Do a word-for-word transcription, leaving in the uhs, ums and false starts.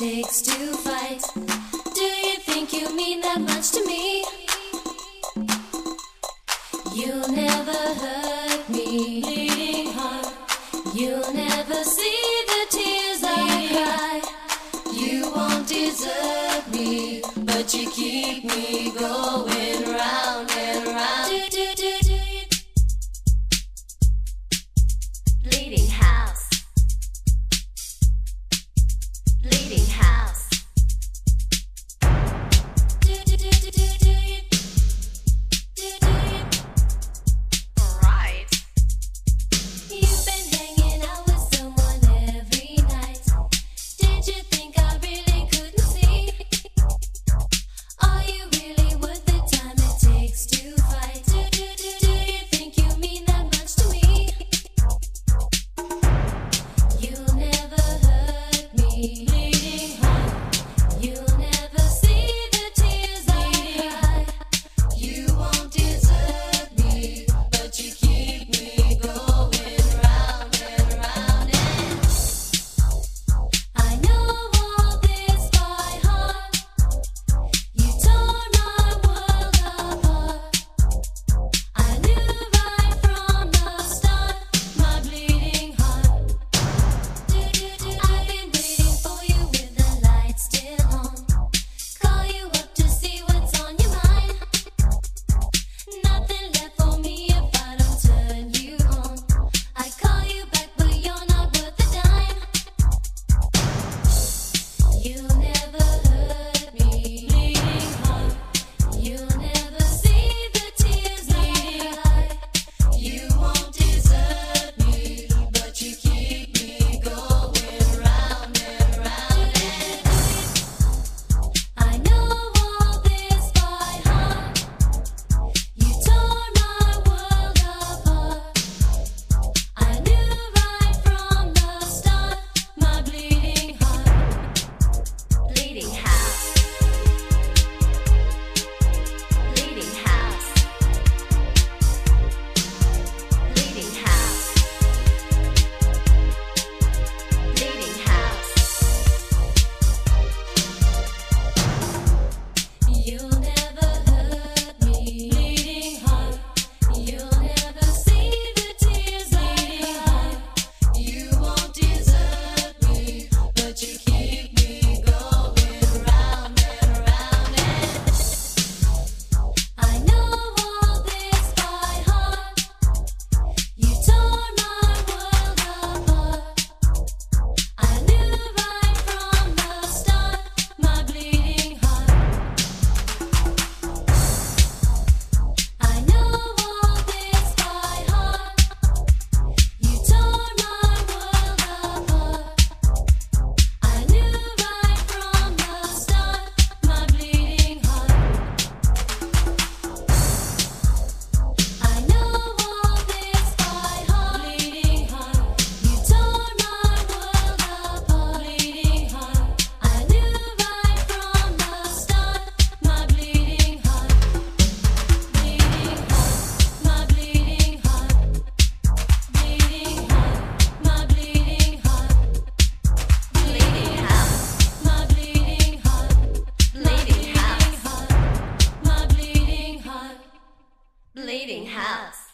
takes to fight. Do you think you mean that much to me? You'll never hurt me, bleeding heart. You'll never see the tears I cry. You won't desert me, but you keep me going round and round. Do, do, do, do you? Bleeding house. Bleeding house. Do, do, do, do, do, do you? Do, do you? Right. You've been hanging out with someone every night. Did you think I really couldn't see? Are you really worth the time it takes to fight? Do, do, do, do you think you mean that much to me? You'll never hurt me, bleeding heart. You'll never see the tears I cry. You won't desert me, but you keep me going round and round. And I know all this by heart. You tore my world apart. I knew right from the start, my bleeding heart. Do, do, do. I've been waiting for you with the lights still on. Call you up to see what's on your mind. Nothing left for me if I don't turn you on. I call you back, but you're not worth a dime. You'll never hurt me, bleeding heart. You'll never see the tears I cry. You won't desert me, but you keep me going round and round. And I know all this by heart. You tore my world apart. I knew right from the start, my bleeding heart. Bleeding house. Bleeding house. Bleeding house. Bleeding house. You'll never hurt me, bleeding heart. You'll never see the tears I cry. You won't desert me, but you keep me going round and round. And I know all this by heart. You tore my world apart. I knew right from the start, my bleeding heart. I know all this by heart. You tore my world apart. I knew right from the start, my bleeding heart. I know all this by heart, bleeding heart. You tore my world apart, bleeding heart. I knew right from the start, my bleeding heart. Bleeding heart, my bleeding heart. Bleeding heart, my bleeding heart. Bleeding house, my bleeding heart. Bleeding house, my bleeding heart. Bleeding house.